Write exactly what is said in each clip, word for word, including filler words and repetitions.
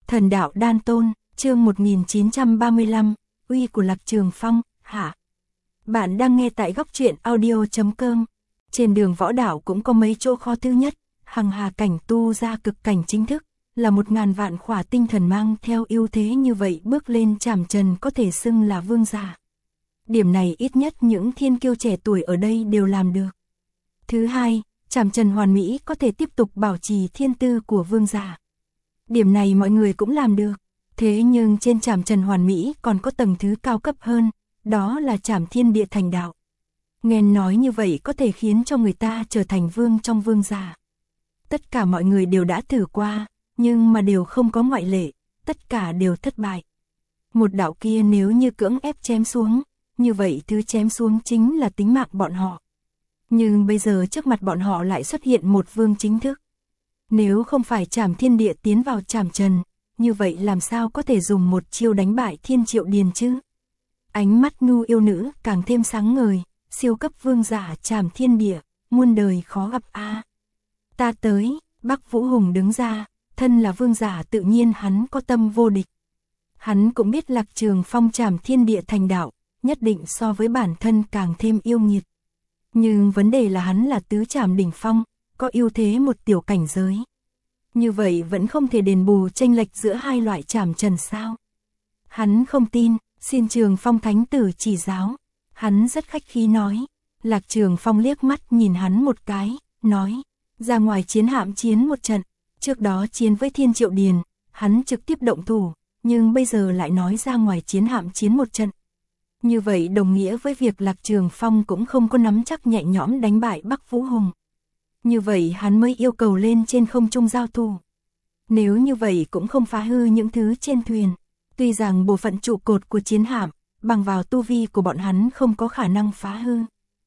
Thần đạo đan tôn, chương một nghìn chín trăm ba mươi lăm, uy của Lạc Trường Phong, hạ. Bạn đang nghe tại góc truyện audio chấm com. Trên đường võ đạo cũng có mấy chỗ khó thứ nhất, hằng hà cảnh tu ra cực cảnh chính thức, là một ngàn vạn khỏa tinh thần mang theo ưu thế như vậy bước lên trảm trần có thể xưng là vương giả. Điểm này ít nhất những thiên kiêu trẻ tuổi ở đây đều làm được. Thứ hai, trảm trần hoàn mỹ có thể tiếp tục bảo trì thiên tư của vương giả. Điểm này mọi người cũng làm được. Thế nhưng trên trảm trần hoàn mỹ còn có tầng thứ cao cấp hơn, đó là trảm thiên địa thành đạo. Nghe nói như vậy có thể khiến cho người ta trở thành vương trong vương giả. Tất cả mọi người đều đã thử qua, nhưng mà đều không có ngoại lệ, tất cả đều thất bại. Một đạo kia nếu như cưỡng ép chém xuống, như vậy thứ chém xuống chính là tính mạng bọn họ. Nhưng bây giờ trước mặt bọn họ lại xuất hiện một vương chính thức. Nếu không phải trảm thiên địa tiến vào trảm trần, như vậy làm sao có thể dùng một chiêu đánh bại Thiên Triệu Điền chứ? Ánh mắt nhu yêu nữ càng thêm sáng ngời, siêu cấp vương giả trảm thiên địa, muôn đời khó gặp a. À. Ta tới, Bắc Vũ Hùng đứng ra, thân là vương giả tự nhiên hắn có tâm vô địch. Hắn cũng biết Lạc Trường Phong trảm thiên địa thành đạo, nhất định so với bản thân càng thêm yêu nghiệt. Nhưng vấn đề là hắn là tứ trảm đỉnh phong, có ưu thế một tiểu cảnh giới. Như vậy vẫn không thể đền bù chênh lệch giữa hai loại trảm trần sao? Hắn không tin, xin Trường Phong thánh tử chỉ giáo. Hắn rất khách khí nói. Lạc Trường Phong liếc mắt nhìn hắn một cái, nói, ra ngoài chiến hạm chiến một trận, trước đó chiến với Thiên Triệu Điền, hắn trực tiếp động thủ, nhưng bây giờ lại nói ra ngoài chiến hạm chiến một trận. Như vậy đồng nghĩa với việc Lạc Trường Phong cũng không có nắm chắc nhẹ nhõm đánh bại Bắc Vũ Hùng. Như vậy hắn mới yêu cầu lên trên không trung giao thủ. Nếu như vậy cũng không phá hư những thứ trên thuyền. Tuy rằng bộ phận trụ cột của chiến hạm, bằng vào tu vi của bọn hắn không có khả năng phá hư.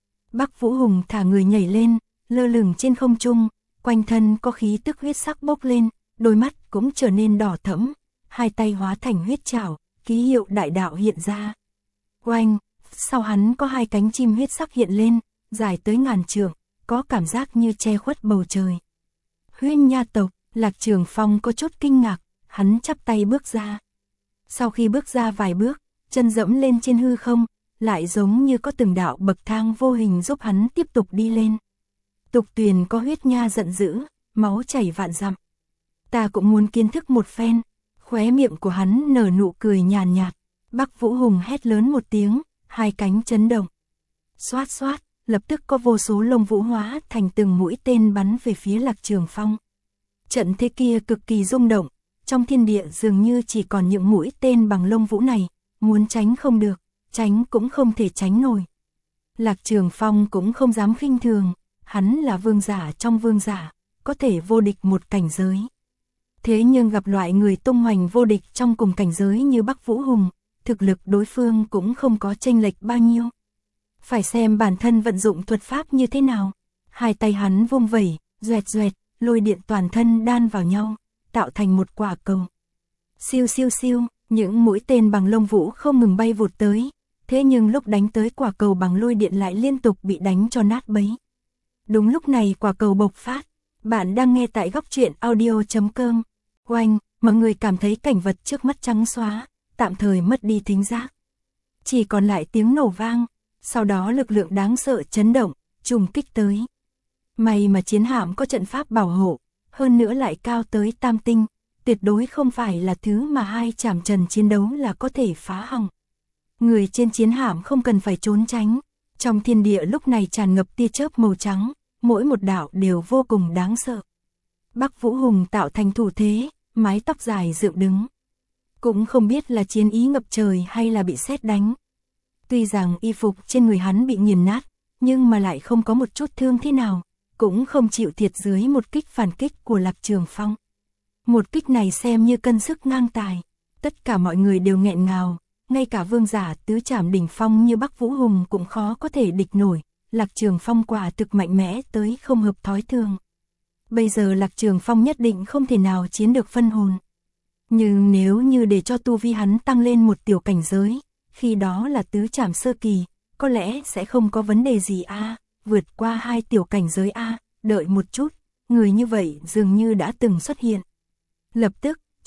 Bắc Vũ Hùng thả người nhảy lên, lơ lửng trên không trung, quanh thân có khí tức huyết sắc bốc lên, đôi mắt cũng trở nên đỏ thẫm, hai tay hóa thành huyết trảo, ký hiệu đại đạo hiện ra. Oanh, sau hắn có hai cánh chim huyết sắc hiện lên, dài tới ngàn trượng, có cảm giác như che khuất bầu trời. Huyên Nha tộc, Lạc Trường Phong có chút kinh ngạc, hắn chắp tay bước ra. Sau khi bước ra vài bước, chân dẫm lên trên hư không, lại giống như có từng đạo bậc thang vô hình giúp hắn tiếp tục đi lên. Tục Tuyền có Huyết Nha giận dữ, máu chảy vạn dặm. Ta cũng muốn kiến thức một phen. Khóe miệng của hắn nở nụ cười nhàn nhạt. Bắc Vũ Hùng hét lớn một tiếng, hai cánh chấn động. Xoát xoát, lập tức có vô số lông vũ hóa thành từng mũi tên bắn về phía Lạc Trường Phong. Trận thế kia cực kỳ rung động, trong thiên địa dường như chỉ còn những mũi tên bằng lông vũ này, muốn tránh không được, tránh cũng không thể tránh nổi. Lạc Trường Phong cũng không dám khinh thường, hắn là vương giả trong vương giả, có thể vô địch một cảnh giới. Thế nhưng gặp loại người tung hoành vô địch trong cùng cảnh giới như Bắc Vũ Hùng, thực lực đối phương cũng không có chênh lệch bao nhiêu. Phải xem bản thân vận dụng thuật pháp như thế nào. Hai tay hắn vung vẩy, doẹt doẹt, lôi điện toàn thân đan vào nhau, tạo thành một quả cầu. Siêu siêu siêu, những mũi tên bằng lông vũ không ngừng bay vụt tới, thế nhưng lúc đánh tới quả cầu bằng lôi điện lại liên tục bị đánh cho nát bấy. Đúng lúc này quả cầu bộc phát. Bạn đang nghe tại góc truyện audio chấm com. Oanh, mọi người cảm thấy cảnh vật trước mắt trắng xóa, tạm thời mất đi thính giác. Chỉ còn lại tiếng nổ vang, sau đó lực lượng đáng sợ chấn động, trùng kích tới. May mà chiến hạm có trận pháp bảo hộ, hơn nữa lại cao tới tam tinh, tuyệt đối không phải là thứ mà hai trảm trần chiến đấu là có thể phá hỏng. Người trên chiến hạm không cần phải trốn tránh, trong thiên địa lúc này tràn ngập tia chớp màu trắng, mỗi một đạo đều vô cùng đáng sợ. Bắc Vũ Hùng tạo thành thủ thế, mái tóc dài dựng đứng. Cũng không biết là chiến ý ngập trời hay là bị sét đánh. Tuy rằng y phục trên người hắn bị nghiền nát, nhưng mà lại không có một chút thương thế nào, cũng không chịu thiệt dưới một kích phản kích của Lạc Trường Phong. Một kích này xem như cân sức ngang tài, tất cả mọi người đều nghẹn ngào, ngay cả vương giả tứ trảm đỉnh phong như Bắc Vũ Hùng cũng khó có thể địch nổi. Lạc Trường Phong quả thực mạnh mẽ tới không hợp thói thường. Bây giờ Lạc Trường Phong nhất định không thể nào chiến được phân hồn. Nhưng nếu như để cho tu vi hắn tăng lên một tiểu cảnh giới, khi đó là tứ trảm sơ kỳ, có lẽ sẽ không có vấn đề gì a, à, vượt qua hai tiểu cảnh giới a, à, đợi một chút, người như vậy dường như đã từng xuất hiện. Lập tức,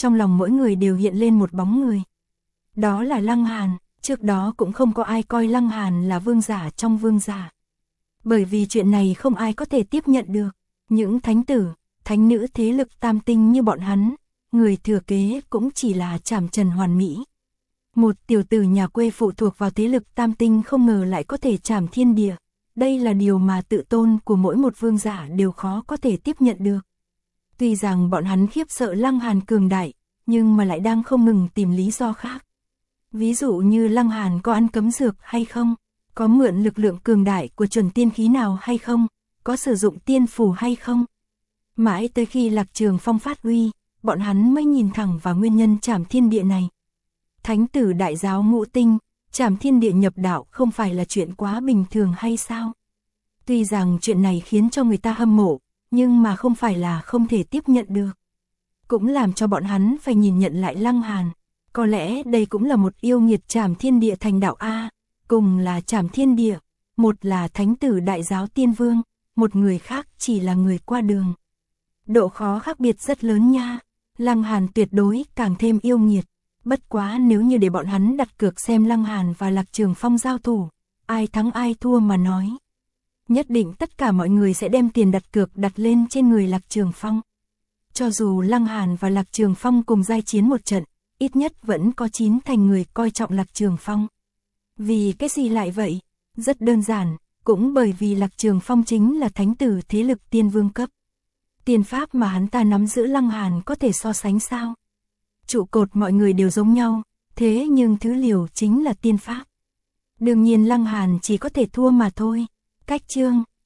trong lòng mỗi người đều hiện lên một bóng người. Đó là Lăng Hàn, trước đó cũng không có ai coi Lăng Hàn là vương giả trong vương giả. Bởi vì chuyện này không ai có thể tiếp nhận được, những thánh tử, thánh nữ thế lực tam tinh như bọn hắn, người thừa kế cũng chỉ là chảm trần hoàn mỹ. Một tiểu tử nhà quê phụ thuộc vào thế lực tam tinh không ngờ lại có thể chảm thiên địa. Đây là điều mà tự tôn của mỗi một vương giả đều khó có thể tiếp nhận được. Tuy rằng bọn hắn khiếp sợ Lăng Hàn cường đại, nhưng mà lại đang không ngừng tìm lý do khác. Ví dụ như Lăng Hàn có ăn cấm dược hay không, có mượn lực lượng cường đại của chuẩn tiên khí nào hay không, có sử dụng tiên phù hay không. Mãi tới khi Lạc Trường Phong phát uy, bọn hắn mới nhìn thẳng vào nguyên nhân chảm thiên địa này. Thánh tử đại giáo ngũ tinh, chảm thiên địa nhập đạo không phải là chuyện quá bình thường hay sao? Tuy rằng chuyện này khiến cho người ta hâm mộ, nhưng mà không phải là không thể tiếp nhận được. Cũng làm cho bọn hắn phải nhìn nhận lại Lăng Hàn. Có lẽ đây cũng là một yêu nghiệt chảm thiên địa thành đạo A, cùng là chảm thiên địa, một là thánh tử đại giáo tiên vương, một người khác chỉ là người qua đường. Độ khó khác biệt rất lớn nha, Lăng Hàn tuyệt đối càng thêm yêu nghiệt. Bất quá nếu như để bọn hắn đặt cược xem Lăng Hàn và Lạc Trường Phong giao thủ, ai thắng ai thua mà nói. Nhất định tất cả mọi người sẽ đem tiền đặt cược đặt lên trên người Lạc Trường Phong. Cho dù Lăng Hàn và Lạc Trường Phong cùng giai chiến một trận, ít nhất vẫn có chín thành người coi trọng Lạc Trường Phong. Vì cái gì lại vậy? Rất đơn giản, cũng bởi vì Lạc Trường Phong chính là thánh tử thế lực tiên vương cấp. Tiền pháp mà hắn ta nắm giữ Lăng Hàn có thể so sánh sao? Trụ cột mọi người đều giống nhau, thế nhưng thứ liều chính là tiên pháp. Đương nhiên Lăng Hàn chỉ có thể thua mà thôi. Cách chương